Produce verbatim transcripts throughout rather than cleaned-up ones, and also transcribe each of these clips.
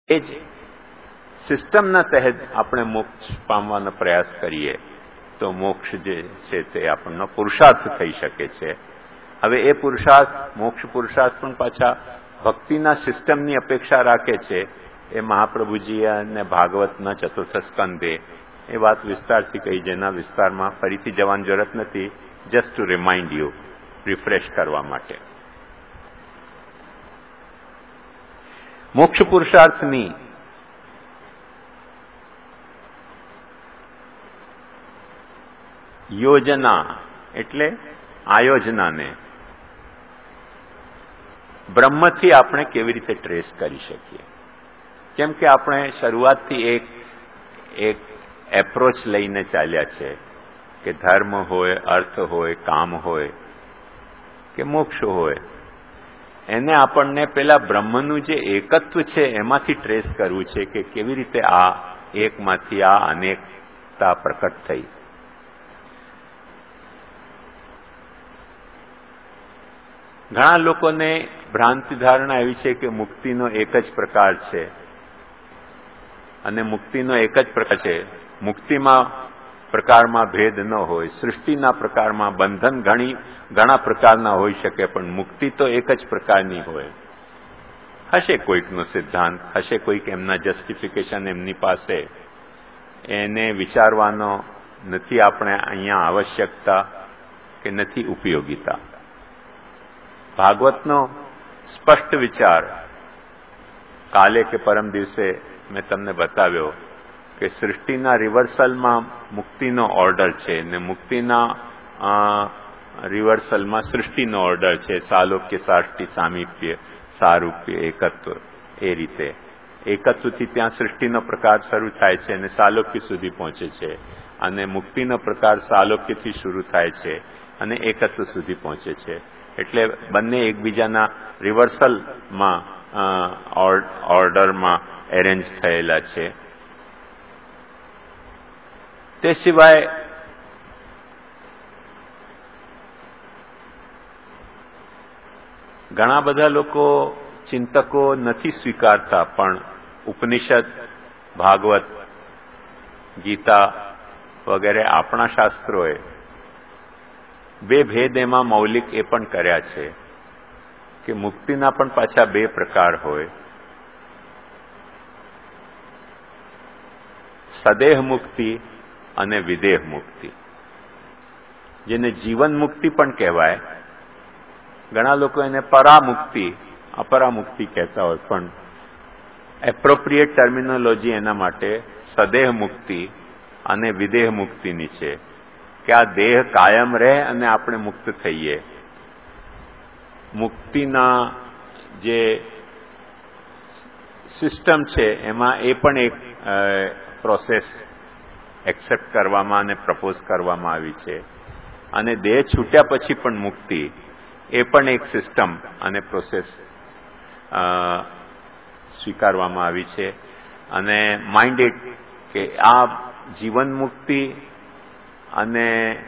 એ જ સિસ્ટમના તહેત આપણે મોક્ષ પામવાનો પ્રયાસ કરીએ તો મોક્ષ જે છે તે આપણનો પુરુષાર્થ થઈ શકે છે. હવે એ પુરુષાર્થ મોક્ષ પુરુષાર્થ પણ પાછા ભક્તિના સિસ્ટમની અપેક્ષા રાખે છે. એ મહાપ્રભુજી અને ભાગવતના ચતુર્થ સ્કંદે એ વાત વિસ્તારથી કહી, જેના વિસ્તારમાં ફરીથી જવાની જરૂરત નથી, just to remind you, refresh કરવા માટે. મોક્ષ પુરુષાર્થની યોજના એટલે આયોજનાને બ્રહ્મથી આપણે કેવી રીતે ટ્રેસ કરી શકીએ? કેમ કે આપણે શરૂઆતથી એક એક એપ્રોચ લઈને ચાલ્યા છે કે ધર્મ હોય, અર્થ હોય, કામ હોય કે મોક્ષ હોય, એને આપણને પેલા બ્રહ્મનું જે એકત્વ છે એમાંથી ટ્રેસ કરવું છે કે કેવી રીતે આ એકમાંથી આ અનેકતા પ્રકટ થઈ. ઘણા લોકોને ભ્રાંતિ ધારણા એવી છે કે મુક્તિનો એક જ પ્રકાર છે અને મુક્તિનો એક જ પ્રકાર છે. મુક્તિમાં પ્રકારમાં ભેદ ન હોય, સૃષ્ટિના પ્રકારમાં બંધન ઘણી ઘણા પ્રકારના હોઈ શકે, પણ મુક્તિ તો એક જ પ્રકારની હોય. હશે કોઈકનો સિદ્ધાંત, હશે કોઈક એમના જસ્ટિફિકેશન એમની પાસે, એને વિચારવાનો નથી આપણે અહીંયા આવશ્યકતા કે નથી ઉપયોગિતા. ભાગવતનો સ્પષ્ટ વિચાર કાલે કે પરમ દિવસે મેં તમને બતાવ્યો કે સૃષ્ટિના રિવર્સલમાં મુક્તિનો ઓર્ડર છે ને મુક્તિના રિવર્સલમાં સૃષ્ટિનો ઓર્ડર છે. સાલોક્ય, સાષ્ટિ, સામીપ્ય, સારૂપ્ય, એકત્વ. એ રીતે એકત્વથી ત્યાં સૃષ્ટિનો પ્રકાર શરૂ થાય છે અને સાલોક્ય સુધી પહોંચે છે, અને મુક્તિનો પ્રકાર સાલોક્યથી શરૂ થાય છે અને એકત્વ સુધી પહોંચે છે. એટલે બંને એકબીજાના રિવર્સલમાં ઓર્ડરમાં એરેન્જ થયેલા છે. તે સિવાય ઘણા બધા લોકો ચિંતકો નથી સ્વીકારતા, પણ ઉપનિષદ, ભાગવત, ગીતા વગેરે આપણા શાસ્ત્રોએ બે ભેદ એમાં મૌલિક એ પણ કર્યા છે કે મુક્તિના પણ પાછા બે પ્રકાર હોય. સદેહ મુક્તિ અને વિદેહ મુક્તિ, જેને જીવન મુક્તિ પણ કહેવાય. ઘણા લોકો એને પરામુક્તિ, અપરામુક્તિ કહેતા હોય, પણ એપ્રોપ્રિએટ ટર્મિનોલોજી એના માટે સદેહ મુક્તિ અને વિદેહ મુક્તિની છે કે આ દેહ કાયમ રહે અને આપણે મુક્ત થઈએ. મુક્તિના જે સિસ્ટમ છે એમાં એ પણ એક પ્રોસેસ એક્સેપ્ટ કરવામાં અને પ્રપોઝ કરવામાં આવી છે, અને દેહ છૂટ્યા પછી પણ મુક્તિ એ પણ એક સિસ્ટમ અને પ્રોસેસ સ્વીકારવામાં આવી છે. અને માઇન્ડેડ કે આ જીવન મુક્તિ અને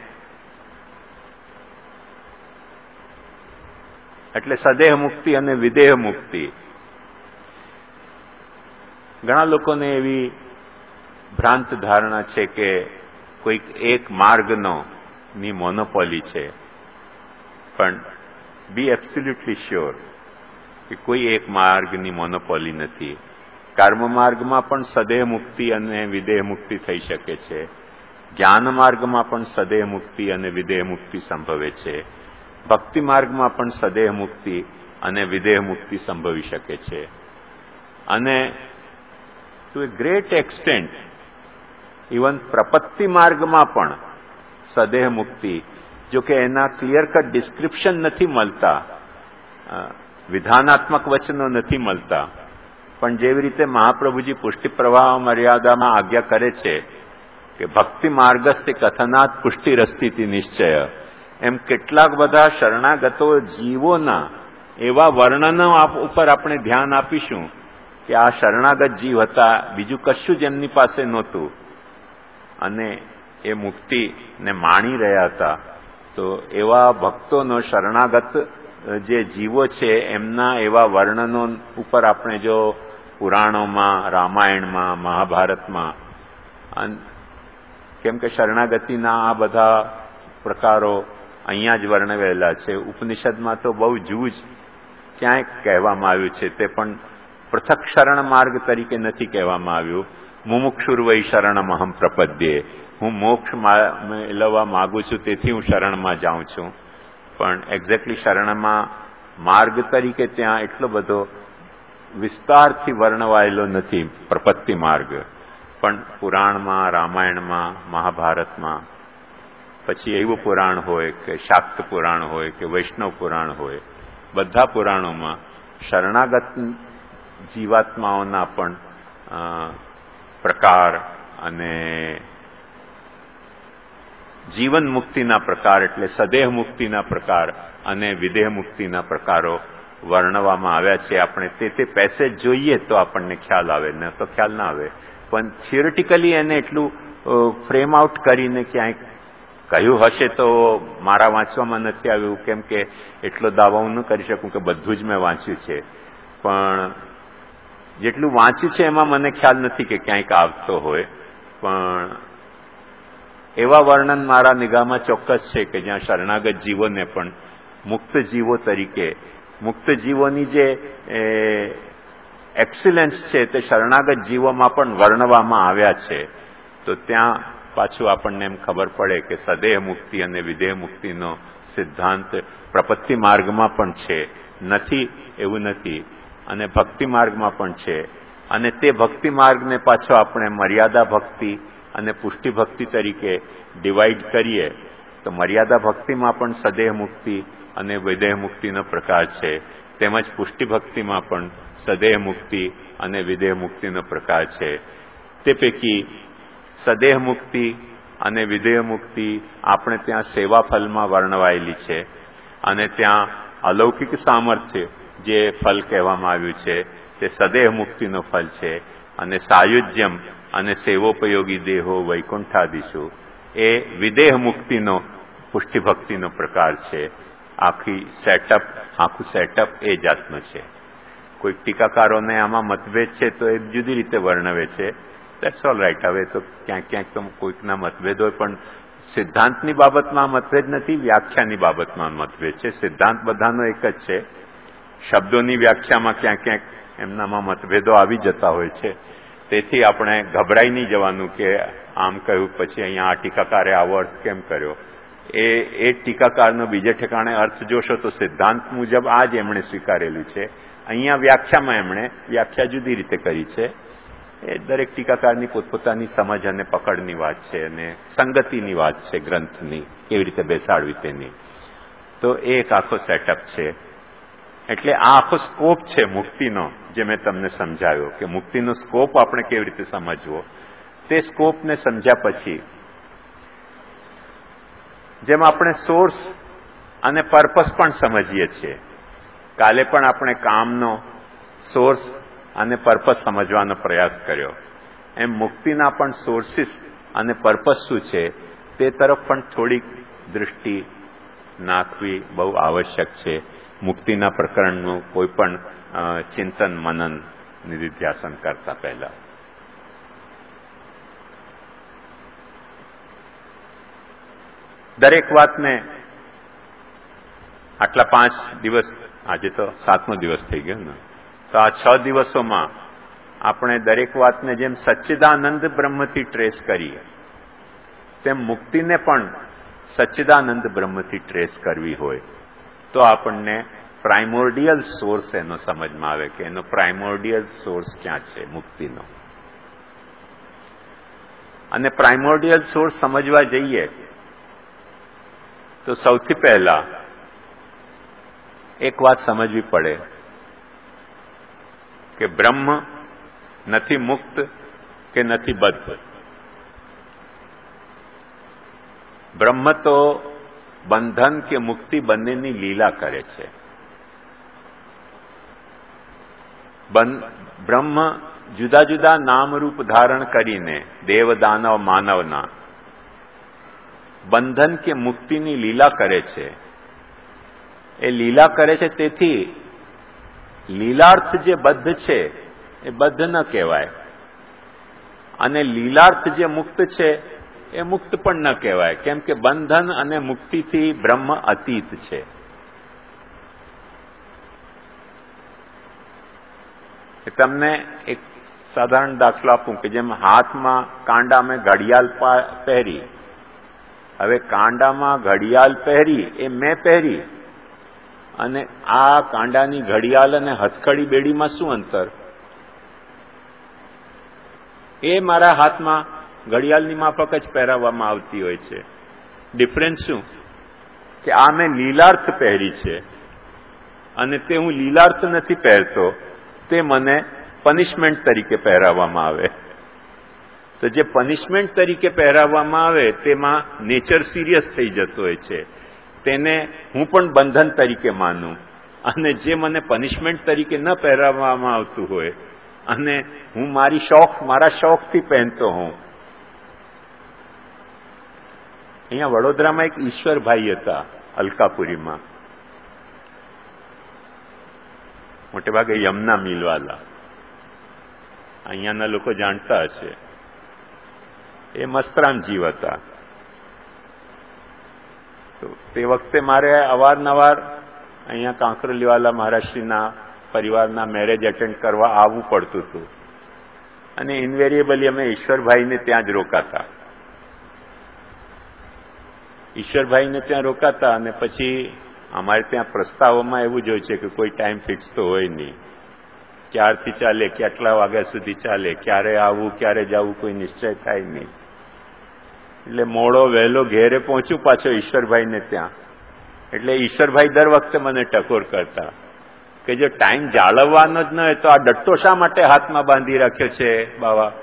એટલે સદેહ મુક્તિ અને વિદેહ મુક્તિ. ઘણા લોકોને એવી ભ્રાંત ધારણા છે કે કોઈક એક માર્ગનો ની મોનોપોલી છે, પણ બી એબ્સોલ્યુટલી શ્યોર કે કોઈ એક માર્ગની મોનોપોલી નથી. કર્મ માર્ગમાં પણ સદેહ મુક્તિ અને વિદેહ મુક્તિ થઈ શકે છે. જ્ઞાન માર્ગમાં પણ સદેહ મુક્તિ અને વિદેહ મુક્તિ સંભવે છે. ભક્તિ માર્ગમાં પણ સદેહ મુક્તિ અને વિદેહ મુક્તિ સંભવી શકે છે. અને to a great extent even પ્રપત્તિ માર્ગમાં પણ સદેહ મુક્તિ, જો કે એના ક્લિયર કટ ડિસ્ક્રિપ્શન નથી મળતા, વિધાનાત્મક વચનો નથી મળતા, પણ જેવી રીતે મહાપ્રભુજી પુષ્ટિ પ્રવાહ મર્યાદામાં આજ્ઞા કરે છે કે ભક્તિ માર્ગસ્ય કથનાત પુષ્ટિ રસ્તિતિ નિશ્ચય, એમ કેટલાક બધા શરણાગતો જીવોના એવા વર્ણનો ઉપર આપણે ધ્યાન આપીશું કે આ શરણાગત જીવ હતા, બીજું કશું જ એમની પાસે નહોતું અને એ મુક્તિને માણી રહ્યા હતા. તો એવા ભક્તોનો, શરણાગત જે જીવો છે એમના એવા વર્ણનો ઉપર આપણે જો પુરાણોમાં, રામાયણમાં, મહાભારતમાં, કેમ કે શરણાગતિના આ બધા પ્રકારો અહીંયા જ વર્ણવેલા છે. ઉપનિષદમાં તો બહુ જૂજ ક્યાંય કહેવામાં આવ્યું છે, તે પણ પૃથક શરણ માર્ગ તરીકે નથી કહેવામાં આવ્યું. મુમુક્ષુર્વૈ શરણમહં પ્રપદ્યે, હું મોક્ષ મેળવવા માંગુ છું તેથી હું શરણમાં જાઉં છું. પણ એક્ઝેક્ટલી શરણમાં માર્ગ તરીકે ત્યાં એટલો બધો વિસ્તારથી વર્ણવાયેલો નથી પ્રપત્તિ માર્ગ. પણ પુરાણમાં, રામાયણમાં, મહાભારતમાં, પછી એવું પુરાણ હોય કે શાક્ત પુરાણ હોય કે વૈષ્ણવ પુરાણ હોય, બધા પુરાણોમાં શરણાગત જીવાત્માઓના પણ પ્રકાર અને જીવન મુક્તિના પ્રકાર એટલે સદેહ મુક્તિના પ્રકાર અને વિદેહ મુક્તિના પ્રકારો વર્ણવવામાં આવ્યા છે. આપણે તે તે પેસેજ જોઈએ તો આપણને ખ્યાલ આવે, ન તો ખ્યાલ ના આવે. પણ થિયોરિટિકલી એને એટલું ફ્રેમ આઉટ કરીને ક્યાંય કહ્યું હશે તો મારા વાંચવામાં નથી આવ્યું, કેમ કે એટલો દાવો હું ન કરી શકું કે બધું જ મેં વાંચ્યું છે. પણ જેટલું વાંચ્યું છે એમાં મને ખ્યાલ નથી કે ક્યાંક આવતો હોય. પણ એવા વર્ણન મારા નિગાહમાં ચોક્કસ છે કે જ્યાં શરણાગત જીવોને પણ મુક્ત જીવો તરીકે, મુક્ત જીવોની જે એક્સિલન્સ છે તે શરણાગત જીવોમાં પણ વર્ણવવામાં આવ્યા છે. તો ત્યાં પાછું આપણને એમ ખબર પડે કે સદેહ મુક્તિ અને વિદેહ મુક્તિનો સિદ્ધાંત પ્રપત્તિ માર્ગમાં પણ છે, નથી એવું નથી, અને ભક્તિ માર્ગમાં પણ છે. અને તે ભક્તિ માર્ગને પાછો આપણે મર્યાદા ભક્તિ અને પુષ્ટિ ભક્તિ તરીકે ડિવાઈડ કરીએ તો મર્યાદા ભક્તિમાં પણ સદેહ મુક્તિ અને વિદેહ મુક્તિનો પ્રકાર છે, તેમજ પુષ્ટિ ભક્તિમાં પણ સદેહ મુક્તિ અને વિદેહ મુક્તિનો પ્રકાર છે. તે પૈકી સદેહ મુક્તિ અને વિદેહ મુક્તિ આપણે ત્યાં સેવા ફલમાં વર્ણવાયેલી છે, અને ત્યાં અલૌકિક સામર્થ્ય જે ફલ કહેવામાં આવ્યું છે તે સદેહ મુક્તિનો ફલ છે. અને સાયુજ્યમ અને સેવોપયોગી દેહો વૈકુંઠાદિશુ એ વિદેહ મુક્તિનો પુષ્ટિ ભક્તિનો પ્રકાર છે. આખી સેટઅપ આખું સેટઅપ એ જાતનું છે. કોઈ ટીકાકારોને આમાં મતભેદ છે તો એ જુદી રીતે વર્ણવે છે. That's all right. હવે તો ક્યાંક ક્યાંક તો કોઈકના મતભેદ હોય, પણ સિદ્ધાંતની બાબતમાં મતભેદ નથી, વ્યાખ્યાની બાબતમાં મતભેદ છે. સિદ્ધાંત બધાનો એક જ છે. શબ્દોની વ્યાખ્યામાં ક્યાંક ક્યાંક એમનામાં મતભેદો આવી જતા હોય છે. તેથી આપણે ગભરાઈ નહીં જવાનું કે આમ કહ્યું પછી અહીંયા આ ટીકાકારે આવો અર્થ કેમ કર્યો. એ એ ટીકાકારનો બીજે ઠેકાણે અર્થ જોશો તો સિદ્ધાંત મુજબ આ જ એમણે સ્વીકારેલું છે. અહીંયા વ્યાખ્યામાં એમણે વ્યાખ્યા જુદી રીતે કરી છે. એ દરેક ટીકાકારની પોતપોતાની સમજ અને પકડની વાત છે, અને સંગતિની વાત છે ગ્રંથની, કેવી રીતે બેસાડવી તેની. તો એ એક આખો સેટઅપ છે. એટલે આ આખો સ્કોપ છે મુક્તિનો, જે મેં તમને સમજાવ્યો કે મુક્તિનો સ્કોપ આપણે કેવી રીતે સમજવો. તે સ્કોપને સમજ્યા પછી જેમ આપણે સોર્સ અને પર્પસ પણ સમજીએ છીએ, કાલે પણ આપણે કામનો સોર્સ અને પર્પસ સમજવાનો પ્રયાસ કર્યો, એમ મુક્તિના પણ સોર્સિસ અને પર્પસ શું છે તે તરફ પણ થોડીક દૃષ્ટિ નાખવી બહુ આવશ્યક છે. મુક્તિના પ્રકરણનું કોઈ પણ ચિંતન મનન નિધિધ્યાસન કરતા પહેલા. દરેક વાતને આટલા પાંચ દિવસ, આજે તો સાતમો દિવસ થઈ ગયો ને, તો આ છ દિવસોમાં આપણે દરેક વાતને જેમ સચ્ચિદાનંદ બ્રહ્મથી ટ્રેસ કરીએ તેમ મુક્તિને પણ સચ્ચિદાનંદ બ્રહ્મથી ટ્રેસ કરવી હોય તો આપણને પ્રાઇમોર્ડિયલ સોર્સ એનો સમજમાં આવે કે એનો પ્રાઇમોર્ડિયલ સોર્સ ક્યાં છે મુક્તિનો. અને પ્રાઇમોર્ડિયલ સોર્સ સમજવા જઈએ તો સૌથી પહેલા એક વાત સમજવી પડે કે બ્રહ્મ નથી મુક્ત કે નથી બદ્ધ. બ્રહ્મ તો બંધન કે મુક્તિ બંનેની લીલા કરે છે. બ્રહ્મ જુદા જુદા નામરૂપ ધારણ કરીને દેવ દાનવ માનવના બંધન કે મુક્તિની લીલા કરે છે. એ લીલા કરે છે, તેથી લીલાર્થ જે બદ્ધ છે એ બદ્ધ ન કહેવાય. અને લીલાર્થ જે મુક્ત છે એ મુક્ત પણ ન કહેવાય, કેમ કે બંધન અને મુક્તિથી બ્રહ્મ અતીત છે. તમને એક સાધારણ દાખલો આપું કે જેમ હાથમાં કાંડામાં ઘડિયાળ પહેરી, હવે કાંડામાં ઘડિયાળ પહેરી એ મેં પહેરી, અને આ કાંડાની ઘડિયાળ અને હથકડી બેડીમાં શું અંતર? એ મારા હાથમાં ઘડિયાળની માફક જ પહેરાવવામાં આવતી હોય છે. ડિફરન્સ શું? કે આ મેં લીલાર્થ પહેરી છે અને તે હું લીલાર્થ નથી પહેરતો, તે મને પનિશમેન્ટ તરીકે પહેરાવવામાં આવે. તો જે પનિશમેન્ટ તરીકે પહેરાવવામાં આવે તેમાં નેચર સિરિયસ થઈ જતો હોય છે, તેને હું પણ બંધન તરીકે માનું. અને જે મને પનિશમેન્ટ તરીકે ન પહેરાવવામાં આવતું હોય અને હું મારી શોખ મારા શોખથી પહેરતો હોઉં. અહીંયા વડોદરામાં એક ઈશ્વરભાઈ હતા અલકાપુરીમાં, મોટે ભાગે યમના મિલવાલા, અહીંયાના લોકો જાણતા હશે. એ મસ્તરામ જીવ હતા. તો તે વખતે મારે અવારનવાર અહીંયા કાંકરોલીવાલા મહારાજશ્રીના પરિવારના મેરેજ એટેન્ડ કરવા આવવું પડતું હતું, અને ઇન્વેરિયેબલી અમે ઈશ્વરભાઈને ત્યાં જ રોકાતા. ઈશ્વરભાઈને ત્યાં રોકાતા અને પછી અમારે ત્યાં પ્રસ્તાવોમાં એવું જ હોય છે કે કોઈ ટાઈમ ફિક્સ તો હોય નહીં. ક્યારથી ચાલે, કેટલા વાગ્યા સુધી ચાલે, ક્યારે આવવું ક્યારે જવું કોઈ નિશ્ચય થાય નહીં. એટલે મોડો વહેલો ઘેરે પહોંચું પાછો ઈશ્વરભાઈને ત્યાં. એટલે ઈશ્વરભાઈ દર વખતે મને ટકોર કરતા કે જો ટાઈમ જાળવવાનો જ ન હોય તો આ ડટ્ટો શા માટે હાથમાં બાંધી રાખ્યો છે બાવા?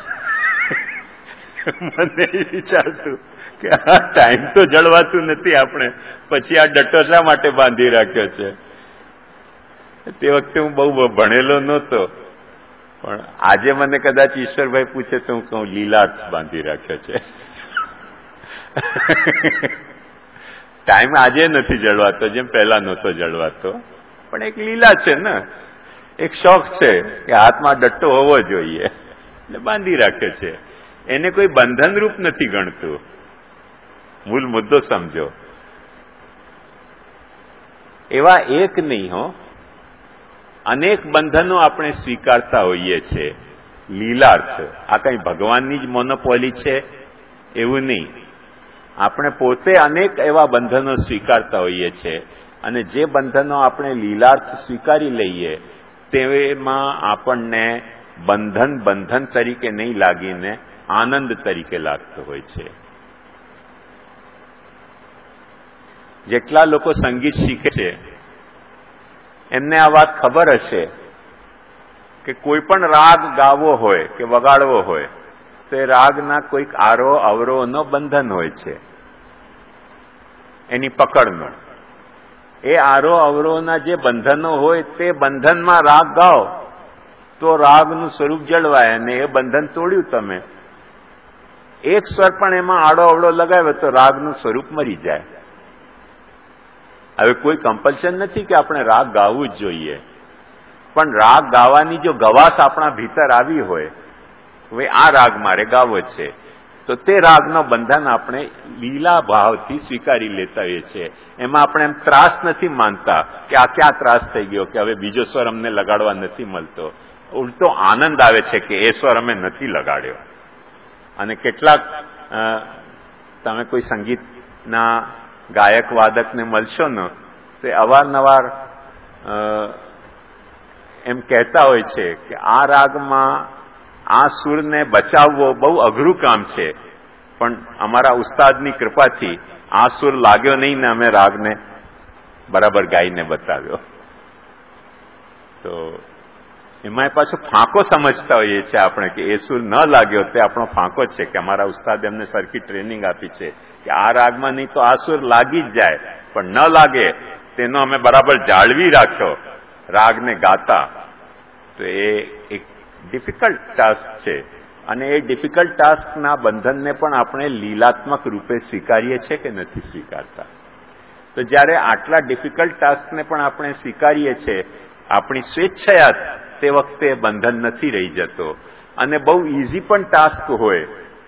મને વિચારતું કે આ ટાઈમ તો જળવાતું નથી, આપણે પછી આ ડટ્ટો શા માટે બાંધી રાખ્યો છે? તે વખતે હું બહુ ભણેલો નહોતો, પણ આજે મને કદાચ ઈશ્વરભાઈ પૂછે તો હું કહું લીલાર્થ બાંધી રાખ્યો છે. ટાઈમ આજે નથી જળવાતો જેમ પહેલા નહોતો જળવાતો, પણ એક લીલા છે ને, એક શોખ છે કે હાથમાં ડટ્ટો હોવો જોઈએ એટલે બાંધી રાખ્યો છે. એને કોઈ બંધનરૂપ નથી ગણતું. મૂળ મુદ્દો સમજો. એવા એક નહીં હો, અનેક બંધનો આપણે સ્વીકારતા હોઈએ છીએ. લીલાર્થ આ કઈ ભગવાનની જ મોનોપોલી છે એવું નહીં. આપણે પોતે અનેક એવા બંધનો સ્વીકારતા હોઈએ છીએ, અને જે બંધનો આપણે લીલાર્થ સ્વીકારી લઈએ તેમાં આપણને બંધન બંધન તરીકે નહીં લાગીને આનંદ તરીકે લાગતો હોય છે. જેટલા લોકો સંગીત શીખે છે એમને આ વાત ખબર હશે કે કોઈ પણ રાગ ગાવો હોય કે વગાડવો હોય તો એ રાગના કોઈક આરો અવરોહનો બંધન હોય છે, એની પકડનો. એ આરો અવરોહના જે બંધનો હોય તે બંધનમાં રાગ ગાઓ તો રાગનું સ્વરૂપ જળવાય, અને એ બંધન તોડ્યું તમે, એક સ્વર પણ એમાં આડો અવળો લગાવ્યો તો રાગનું સ્વરૂપ મરી જાય. હવે કોઈ કમ્પલ્શન નથી કે આપણે રાગ ગાવું જ જોઈએ, પણ રાગ ગાવાની જો ગવાસ આપણા ભીતર આવી હોય, હવે આ રાગ મારે ગાવો છે, તો તે રાગનો બંધન આપણે લીલા ભાવથી સ્વીકારી લેતા હોઈએ છીએ. એમાં આપણે એમ ત્રાસ નથી માનતા કે આ ક્યાં ત્રાસ થઈ ગયો કે હવે બીજો સ્વર અમને લગાડવા નથી મળતો. ઉલટો આનંદ આવે છે કે એ સ્વર અમે નથી લગાડ્યો. અને કેટલાક તમે કોઈ સંગીતના ગાયક વાદકને મળશો ને તે અવારનવાર એમ કહેતા હોય છે કે આ રાગમાં આ સૂરને બચાવવો બહુ અઘરું કામ છે, પણ અમારા ઉસ્તાદની કૃપાથી આ સૂર લાગ્યો નહીં ને અમે રાગને બરાબર ગાઈને બતાવ્યો. તો એમાં પાછો ફાંકો સમજતા હોઈએ છીએ આપણે કે એ સૂર ન લાગ્યો તે આપણો ફાંકો છે, કે અમારા ઉસ્તાદ એમને સરખી ટ્રેનિંગ આપી છે કે આ રાગમાં નહીં તો આ સૂર લાગી જ જાય, પણ ન લાગે તેનો અમે બરાબર જાળવી રાખ્યો રાગને ગાતા. તો એ એક ડિફિકલ્ટ ટાસ્ક છે, અને એ ડિફિકલ્ટ ટાસ્કના બંધનને પણ આપણે લીલાત્મક રૂપે સ્વીકારીએ છીએ કે નથી સ્વીકારતા. તો જ્યારે આટલા ડિફિકલ્ટ ટાસ્કને પણ આપણે સ્વીકારીએ છીએ, આપણી સ્વેચ્છાએ તે વખતે બંધન નથી રહી જતો અને બહુ ઇઝી પણ ટાસ્ક હોય.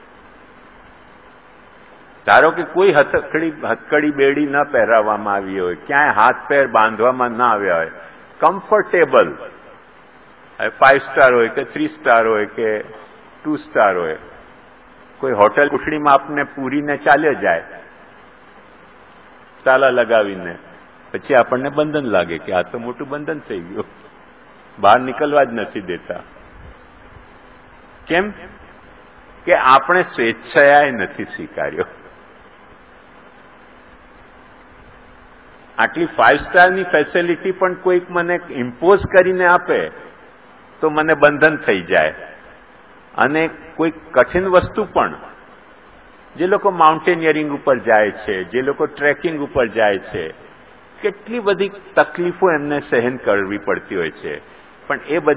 ધારો કે કોઈ હથકડી હથકડી બેડી ન પહેરાવવામાં આવી હોય, ક્યાંય હાથ પેર બાંધવામાં ના આવ્યા હોય, કમ્ફર્ટેબલ, ફાઇવ સ્ટાર હોય કે થ્રી સ્ટાર હોય કે ટુ સ્ટાર હોય, કોઈ હોટેલ કુઠડીમાં આપને પૂરીને ચાલ્યો જાય તાલા લગાવીને, પછી આપણને બંધન લાગે કે આ તો મોટું બંધન થઈ ગયું, બહાર નીકળવા જ નથી દેતા. કેમ કે આપણે સ્વેચ્છાએ નથી સ્વીકાર્યો. આટલી ફાઇવ સ્ટારની ફેસિલિટી પણ કોઈક મને ઇમ્પોઝ કરીને આપે તો મને બંધન થઈ જાય. અને કોઈ કઠિન વસ્તુ પણ, જે લોકો માઉન્ટેનિયરિંગ ઉપર જાય છે, જે લોકો ટ્રેકિંગ ઉપર જાય છે, કેટલી બધી તકલીફો એમને સહન કરવી પડતી હોય છે, પણ એ બધી